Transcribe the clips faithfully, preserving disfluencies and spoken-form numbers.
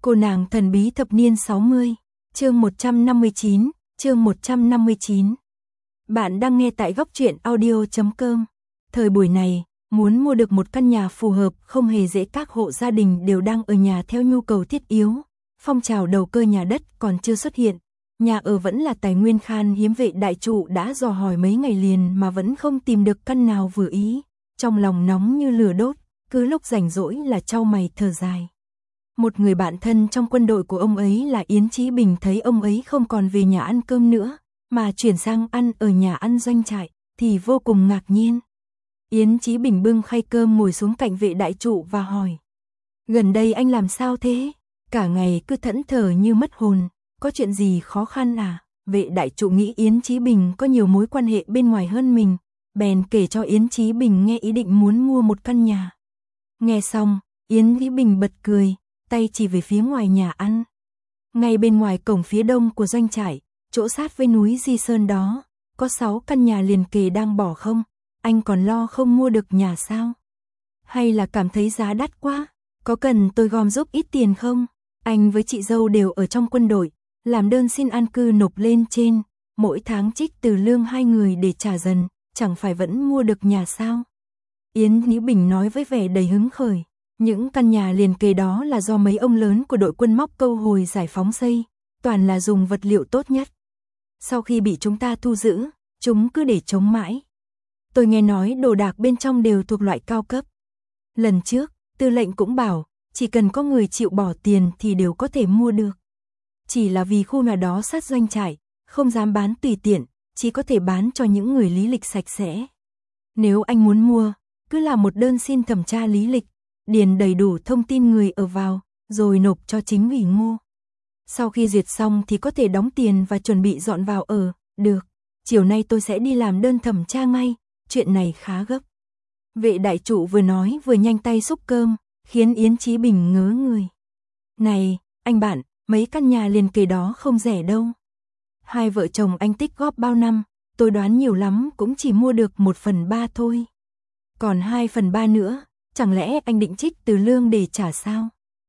Cô nàng thần bí thập niên sáu mươi, chương một trăm năm mươi chín, chương một trăm năm mươi chín. Bạn đang nghe tại góc truyện audio chấm com. Thời buổi này, muốn mua được một căn nhà phù hợp không hề dễ, các hộ gia đình đều đang ở nhà theo nhu cầu thiết yếu. Phong trào đầu cơ nhà đất còn chưa xuất hiện, nhà ở vẫn là tài nguyên khan hiếm. Vệ đại trụ đã dò hỏi mấy ngày liền mà vẫn không tìm được căn nào vừa ý, trong lòng nóng như lửa đốt, cứ lúc rảnh rỗi là chau mày thở dài. Một người bạn thân trong quân đội của ông ấy là Yến Chí Bình thấy ông ấy không còn về nhà ăn cơm nữa, mà chuyển sang ăn ở nhà ăn doanh trại, thì vô cùng ngạc nhiên. Yến Chí Bình bưng khay cơm ngồi xuống cạnh vệ đại trụ và hỏi: "Gần đây anh làm sao thế? Cả ngày cứ thẫn thờ như mất hồn, có chuyện gì khó khăn à?" Vệ đại trụ nghĩ Yến Chí Bình có nhiều mối quan hệ bên ngoài hơn mình, bèn kể cho Yến Chí Bình nghe ý định muốn mua một căn nhà. Nghe xong, Yến Chí Bình bật cười, tay chỉ về phía ngoài nhà ăn. Ngay bên ngoài cổng phía đông của doanh trại, chỗ sát với núi Di Sơn đó, có sáu căn nhà liền kề đang bỏ không. Anh còn lo không mua được nhà sao? Hay là cảm thấy giá đắt quá? Có cần tôi gom giúp ít tiền không? Anh với chị dâu đều ở trong quân đội, làm đơn xin an cư nộp lên trên, mỗi tháng trích từ lương hai người để trả dần, chẳng phải vẫn mua được nhà sao? Yến Chí Bình nói với vẻ đầy hứng khởi. Những căn nhà liền kề đó là do mấy ông lớn của đội quân móc câu hồi giải phóng xây, toàn là dùng vật liệu tốt nhất. Sau khi bị chúng ta thu giữ, chúng cứ để trống mãi. Tôi nghe nói đồ đạc bên trong đều thuộc loại cao cấp. Lần trước, tư lệnh cũng bảo, chỉ cần có người chịu bỏ tiền thì đều có thể mua được. Chỉ là vì khu nhà đó sát doanh trại, không dám bán tùy tiện, chỉ có thể bán cho những người lý lịch sạch sẽ. Nếu anh muốn mua, cứ làm một đơn xin thẩm tra lý lịch, điền đầy đủ thông tin người ở vào, rồi nộp cho chính ủy Ngô. Sau khi duyệt xong thì có thể đóng tiền và chuẩn bị dọn vào ở. Được, chiều nay tôi sẽ đi làm đơn thẩm tra ngay, chuyện này khá gấp. Vệ đại trụ vừa nói vừa nhanh tay xúc cơm, khiến Yến Chí Bình ngớ người. Này, anh bạn, mấy căn nhà liền kề đó không rẻ đâu. Hai vợ chồng anh tích góp bao năm, tôi đoán nhiều lắm cũng chỉ mua được một phần ba thôi. Còn hai phần ba nữa, chẳng lẽ anh định trích từ lương để trả sao?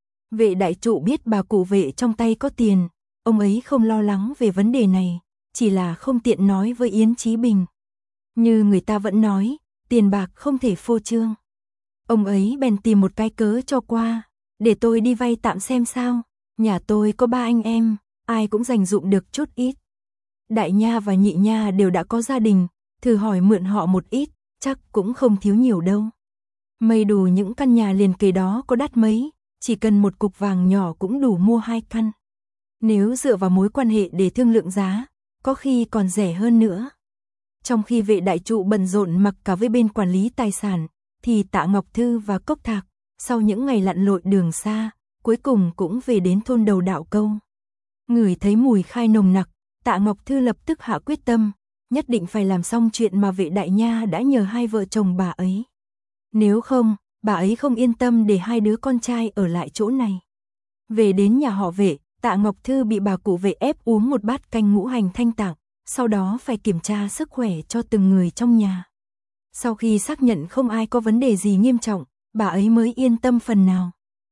Vệ đại trụ biết bà cụ vệ trong tay có tiền, ông ấy không lo lắng về vấn đề này, chỉ là không tiện nói với Yến Chí Bình. Như người ta vẫn nói, tiền bạc không thể phô trương. Ông ấy bèn tìm một cái cớ cho qua, để tôi đi vay tạm xem sao. Nhà tôi có ba anh em, ai cũng dành dụm được chút ít. Đại nha và nhị nha đều đã có gia đình, thử hỏi mượn họ một ít, chắc cũng không thiếu nhiều đâu. Mây đủ những căn nhà liền kề đó có đắt mấy, chỉ cần một cục vàng nhỏ cũng đủ mua hai căn. Nếu dựa vào mối quan hệ để thương lượng giá, có khi còn rẻ hơn nữa. Trong khi vệ đại trụ bận rộn mặc cả với bên quản lý tài sản, thì Tạ Ngọc Thư và Cốc Thạc, sau những ngày lặn lội đường xa, cuối cùng cũng về đến thôn đầu Đạo Câu. Ngửi thấy mùi khai nồng nặc, Tạ Ngọc Thư lập tức hạ quyết tâm, nhất định phải làm xong chuyện mà vệ đại nha đã nhờ hai vợ chồng bà ấy. Nếu không, bà ấy không yên tâm để hai đứa con trai ở lại chỗ này. Về đến nhà họ Vệ, Tạ Ngọc Thư bị bà cụ Vệ ép uống một bát canh ngũ hành thanh tạng, sau đó phải kiểm tra sức khỏe cho từng người trong nhà. Sau khi xác nhận không ai có vấn đề gì nghiêm trọng, bà ấy mới yên tâm phần nào.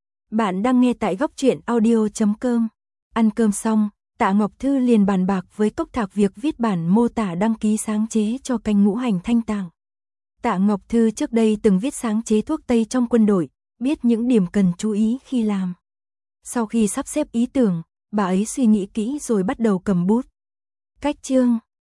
Bạn đang nghe tại góc truyện audio chấm com. Ăn cơm xong, Tạ Ngọc Thư liền bàn bạc với Cốc Thạc việc viết bản mô tả đăng ký sáng chế cho canh ngũ hành thanh tạng. Tạ Ngọc Thư trước đây từng viết sáng chế thuốc tây trong quân đội, biết những điểm cần chú ý khi làm. Sau khi sắp xếp ý tưởng, bà ấy suy nghĩ kỹ rồi bắt đầu cầm bút. Cách chương